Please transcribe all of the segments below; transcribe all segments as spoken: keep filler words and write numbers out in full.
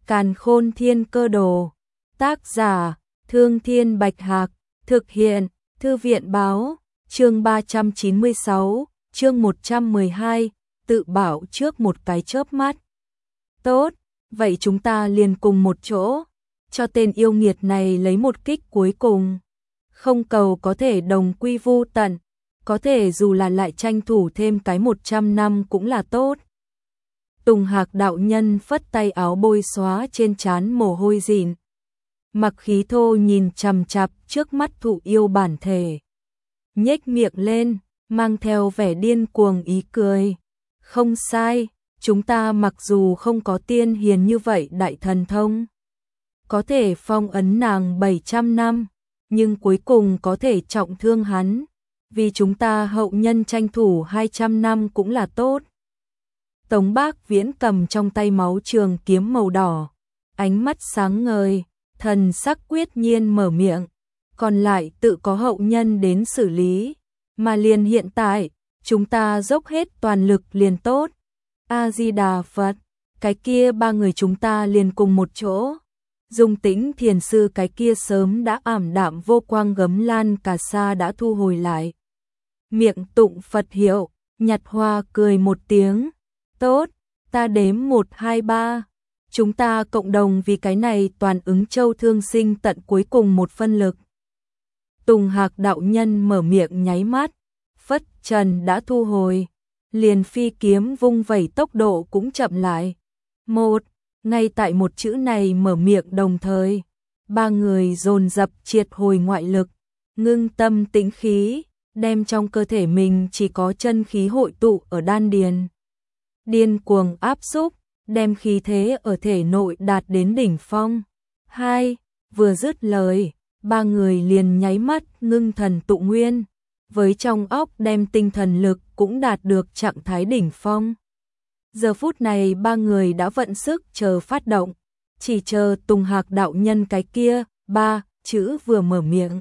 Càn Khôn Thiên Cơ Đồ. Tác giả: Thương Thiên Bạch Hạc. Thực hiện: Thư viện Báo. Chương ba trăm chín mươi sáu, chương một trăm mười hai, tự bảo trước một cái chớp mắt. Tốt, vậy chúng ta liền cùng một chỗ, cho tên yêu nghiệt này lấy một kích cuối cùng. Không cầu có thể đồng quy vu tận, có thể dù là lại tranh thủ thêm cái một trăm năm cũng là tốt. Tùng Hạc đạo nhân phất tay áo bôi xóa trên trán mồ hôi dịn. Mặc khí thô nhìn chằm chằm trước mắt thụ yêu bản thể. Nhếch miệng lên, mang theo vẻ điên cuồng ý cười. Không sai, chúng ta mặc dù không có tiên hiền như vậy đại thần thông, có thể phong ấn nàng bảy trăm năm, nhưng cuối cùng có thể trọng thương hắn. Vì chúng ta hậu nhân tranh thủ hai trăm năm cũng là tốt. Tống Bác Viễn cầm trong tay máu trường kiếm màu đỏ, ánh mắt sáng ngời, thần sắc quyết nhiên mở miệng, còn lại tự có hậu nhân đến xử lý, mà liền hiện tại, chúng ta dốc hết toàn lực liền tốt. A-di-đà Phật, cái kia ba người chúng ta liền cùng một chỗ. Dung Tĩnh thiền sư cái kia sớm đã ảm đạm vô quang gấm lan cà sa đã thu hồi lại. Miệng tụng Phật hiệu, nhặt hoa cười một tiếng. Tốt, ta đếm một hai ba. Chúng ta cộng đồng vì cái này toàn ứng châu thương sinh tận cuối cùng một phân lực. Tùng Hạc đạo nhân mở miệng nháy mắt, phất trần đã thu hồi, liền phi kiếm vung vẩy tốc độ cũng chậm lại. Một, ngay tại một chữ này mở miệng đồng thời, ba người dồn dập triệt hồi ngoại lực, ngưng tâm tĩnh khí, đem trong cơ thể mình chỉ có chân khí hội tụ ở đan điền. Điên cuồng áp xúc, đem khí thế ở thể nội đạt đến đỉnh phong. Hai, vừa dứt lời, ba người liền nháy mắt ngưng thần tụ nguyên, với trong óc đem tinh thần lực cũng đạt được trạng thái đỉnh phong. Giờ phút này ba người đã vận sức chờ phát động, chỉ chờ Tùng Hạc đạo nhân cái kia, ba, chữ vừa mở miệng.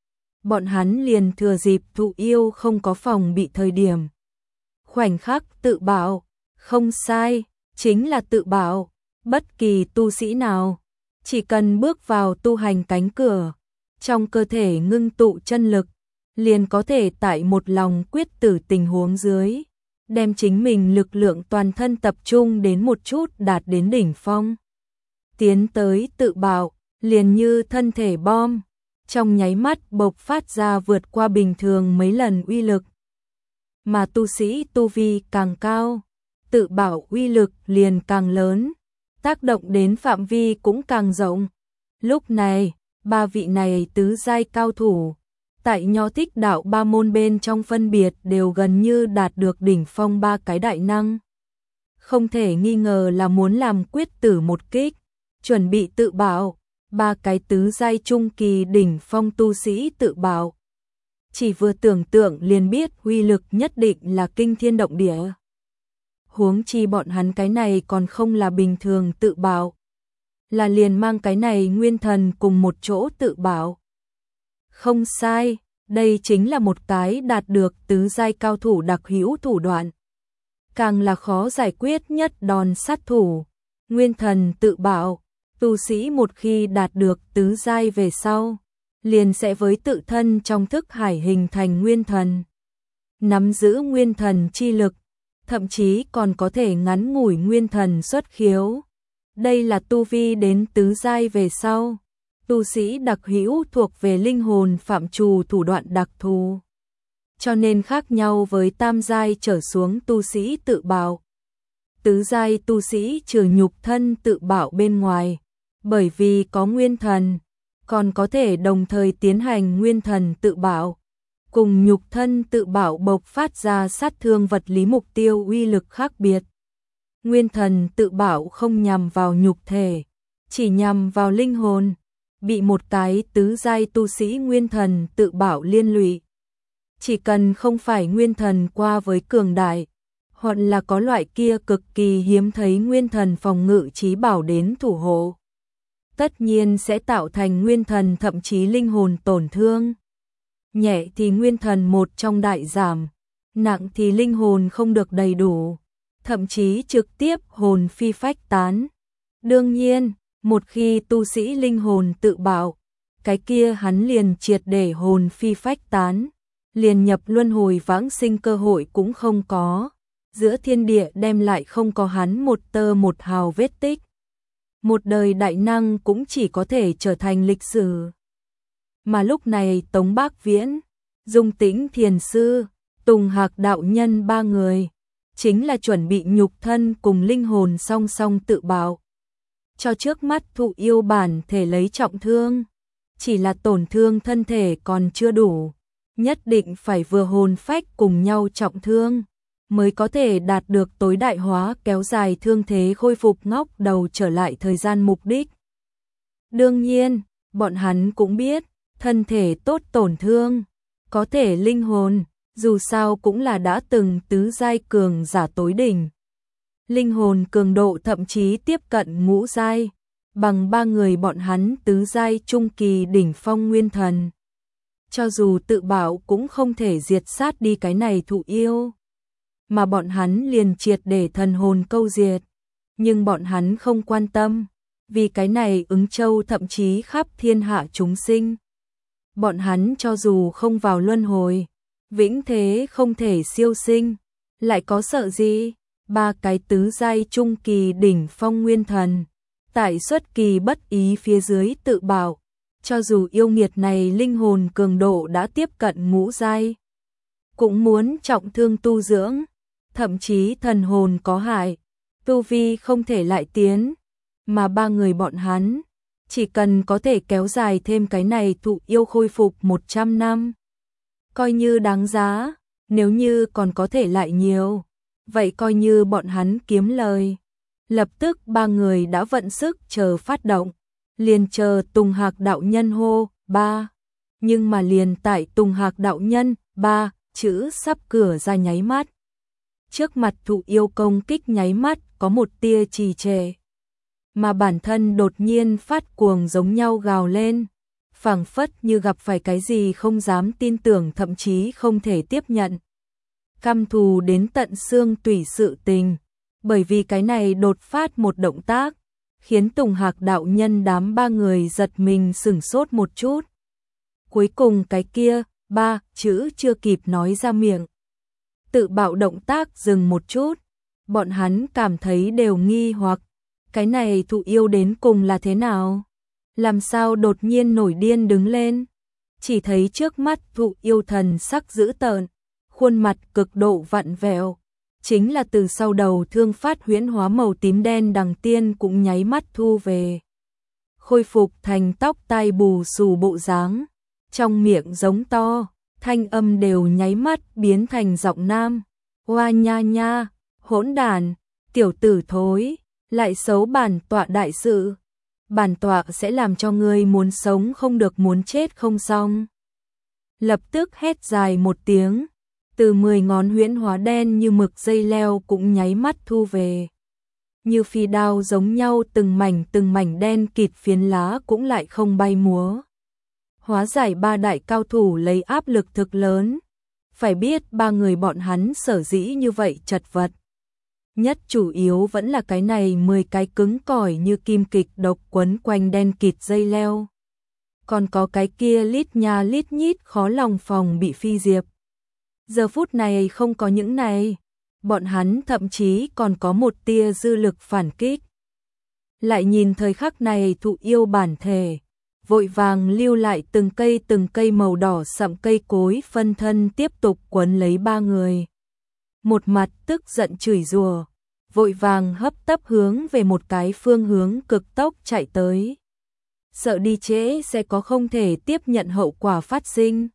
Bọn hắn liền thừa dịp thụ yêu không có phòng bị thời điểm. Khoảnh khắc tự bảo, không sai, chính là tự bảo, bất kỳ tu sĩ nào, chỉ cần bước vào tu hành cánh cửa, trong cơ thể ngưng tụ chân lực, liền có thể tại một lòng quyết tử tình huống dưới, đem chính mình lực lượng toàn thân tập trung đến một chút đạt đến đỉnh phong. Tiến tới tự bảo, liền như thân thể bom, trong nháy mắt bộc phát ra vượt qua bình thường mấy lần uy lực. Mà tu sĩ tu vi càng cao, tự bảo uy lực liền càng lớn, tác động đến phạm vi cũng càng rộng. Lúc này, ba vị này tứ giai cao thủ, tại Nho Thích đạo ba môn bên trong phân biệt đều gần như đạt được đỉnh phong ba cái đại năng. Không thể nghi ngờ là muốn làm quyết tử một kích, chuẩn bị tự bảo, ba cái tứ giai trung kỳ đỉnh phong tu sĩ tự bảo. Chỉ vừa tưởng tượng liền biết uy lực nhất định là kinh thiên động địa. Huống chi bọn hắn cái này còn không là bình thường tự bảo, là liền mang cái này nguyên thần cùng một chỗ tự bảo. Không sai, đây chính là một cái đạt được tứ giai cao thủ đặc hữu thủ đoạn. Càng là khó giải quyết nhất đòn sát thủ, nguyên thần tự bảo, tu sĩ một khi đạt được tứ giai về sau, liền sẽ với tự thân trong thức hải hình thành nguyên thần. Nắm giữ nguyên thần chi lực, thậm chí còn có thể ngắn ngủi nguyên thần xuất khiếu. Đây là tu vi đến tứ giai về sau, tu sĩ đặc hữu thuộc về linh hồn phạm trù thủ đoạn đặc thù. Cho nên khác nhau với tam giai trở xuống tu sĩ tự bảo. Tứ giai tu sĩ trừ nhục thân tự bảo bên ngoài, bởi vì có nguyên thần, còn có thể đồng thời tiến hành nguyên thần tự bảo. Cùng nhục thân tự bảo bộc phát ra sát thương vật lý mục tiêu uy lực khác biệt. Nguyên thần tự bảo không nhằm vào nhục thể, chỉ nhằm vào linh hồn. Bị một cái tứ giai tu sĩ nguyên thần tự bảo liên lụy, chỉ cần không phải nguyên thần qua với cường đại, hoặc là có loại kia cực kỳ hiếm thấy nguyên thần phòng ngự chí bảo đến thủ hộ, tất nhiên sẽ tạo thành nguyên thần thậm chí linh hồn tổn thương. Nhẹ thì nguyên thần một trong đại giảm, nặng thì linh hồn không được đầy đủ, thậm chí trực tiếp hồn phi phách tán. Đương nhiên, một khi tu sĩ linh hồn tự bạo, cái kia hắn liền triệt để hồn phi phách tán, liền nhập luân hồi vãng sinh cơ hội cũng không có, giữa thiên địa đem lại không có hắn một tơ một hào vết tích. Một đời đại năng cũng chỉ có thể trở thành lịch sử. Mà lúc này Tống Bác Viễn, Dung Tĩnh Thiền Sư, Tùng Hạc đạo nhân ba người, chính là chuẩn bị nhục thân cùng linh hồn song song tự bạo. Cho trước mắt thụ yêu bản thể lấy trọng thương, chỉ là tổn thương thân thể còn chưa đủ, nhất định phải vừa hồn phách cùng nhau trọng thương, mới có thể đạt được tối đại hóa kéo dài thương thế khôi phục ngóc đầu trở lại thời gian mục đích. Đương nhiên, bọn hắn cũng biết, thân thể tốt tổn thương, có thể linh hồn, dù sao cũng là đã từng tứ giai cường giả tối đỉnh. Linh hồn cường độ thậm chí tiếp cận ngũ giai, bằng ba người bọn hắn tứ giai trung kỳ đỉnh phong nguyên thần. Cho dù tự bảo cũng không thể diệt sát đi cái này thụ yêu, mà bọn hắn liền triệt để thần hồn câu diệt. Nhưng bọn hắn không quan tâm, vì cái này ứng châu thậm chí khắp thiên hạ chúng sinh. Bọn hắn cho dù không vào luân hồi, vĩnh thế không thể siêu sinh, lại có sợ gì? Ba cái tứ giai trung kỳ đỉnh phong nguyên thần, tại xuất kỳ bất ý phía dưới tự bảo, cho dù yêu nghiệt này linh hồn cường độ đã tiếp cận ngũ giai, cũng muốn trọng thương tu dưỡng, thậm chí thần hồn có hại, tu vi không thể lại tiến, mà ba người bọn hắn, chỉ cần có thể kéo dài thêm cái này thụ yêu khôi phục một trăm năm, coi như đáng giá, nếu như còn có thể lại nhiều, vậy coi như bọn hắn kiếm lời. Lập tức ba người đã vận sức chờ phát động, liền chờ Tùng Hạc đạo nhân hô, ba. Nhưng mà liền tại Tùng Hạc đạo nhân, ba, chữ sắp cửa ra nháy mắt. Trước mặt thụ yêu công kích nháy mắt có một tia trì trệ. Mà bản thân đột nhiên phát cuồng giống nhau gào lên, phảng phất như gặp phải cái gì không dám tin tưởng thậm chí không thể tiếp nhận. Căm thù đến tận xương tủy sự tình, bởi vì cái này đột phát một động tác, khiến Tùng Hạc đạo nhân đám ba người giật mình sửng sốt một chút. Cuối cùng cái kia, ba, chữ chưa kịp nói ra miệng. Tự bạo động tác dừng một chút, bọn hắn cảm thấy đều nghi hoặc, cái này thụ yêu đến cùng là thế nào? Làm sao đột nhiên nổi điên đứng lên? Chỉ thấy trước mắt thụ yêu thần sắc dữ tợn, khuôn mặt cực độ vặn vẹo, chính là từ sau đầu thương phát huyễn hóa màu tím đen đằng tiên cũng nháy mắt thu về. Khôi phục thành tóc tai bù xù bộ dáng, trong miệng giống to, thanh âm đều nháy mắt biến thành giọng nam. Oa nha nha, hỗn đàn, tiểu tử thối, lại xấu bản tọa đại sự. Bản tọa sẽ làm cho ngươi muốn sống không được muốn chết không xong. Lập tức hét dài một tiếng, từ mười ngón huyễn hóa đen như mực dây leo cũng nháy mắt thu về. Như phi đao giống nhau từng mảnh từng mảnh đen kịt phiến lá cũng lại không bay múa. Hóa giải ba đại cao thủ lấy áp lực thực lớn. Phải biết ba người bọn hắn sở dĩ như vậy chật vật. Nhất chủ yếu vẫn là cái này mười cái cứng cỏi như kim kịch độc quấn quanh đen kịt dây leo. Còn có cái kia lít nha lít nhít khó lòng phòng bị phi diệp. Giờ phút này không có những này, bọn hắn thậm chí còn có một tia dư lực phản kích. Lại nhìn thời khắc này thụ yêu bản thể, vội vàng lưu lại từng cây từng cây màu đỏ sậm cây cối phân thân tiếp tục quấn lấy ba người. Một mặt tức giận chửi rủa, vội vàng hấp tấp hướng về một cái phương hướng cực tốc chạy tới. Sợ đi trễ sẽ có không thể tiếp nhận hậu quả phát sinh.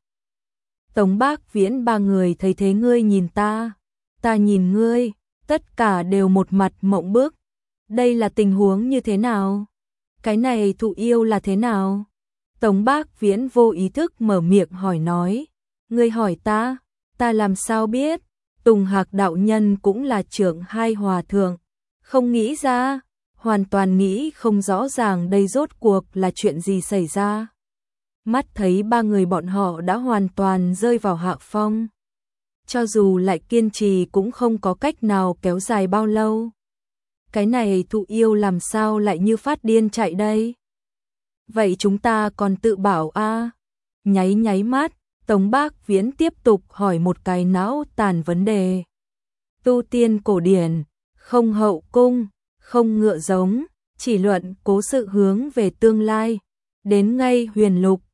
Tống Bác Viễn ba người thấy thế ngươi nhìn ta, ta nhìn ngươi, tất cả đều một mặt mộng bức. Đây là tình huống như thế nào? Cái này thụ yêu là thế nào? Tống Bác Viễn vô ý thức mở miệng hỏi nói. Ngươi hỏi ta, ta làm sao biết? Tùng Hạc đạo nhân cũng là trưởng hai hòa thượng. Không nghĩ ra, hoàn toàn nghĩ không rõ ràng đây rốt cuộc là chuyện gì xảy ra. Mắt thấy ba người bọn họ đã hoàn toàn rơi vào hạ phong. Cho dù lại kiên trì cũng không có cách nào kéo dài bao lâu. cái này thụ yêu làm sao lại như phát điên chạy đây? Vậy chúng ta còn tự bảo a à? Nháy nháy mắt, Tống Bác Viễn tiếp tục hỏi một cái não tàn vấn đề. Tu tiên cổ điển, không hậu cung, không ngựa giống, chỉ luận cố sự hướng về tương lai, đến ngay huyền lục,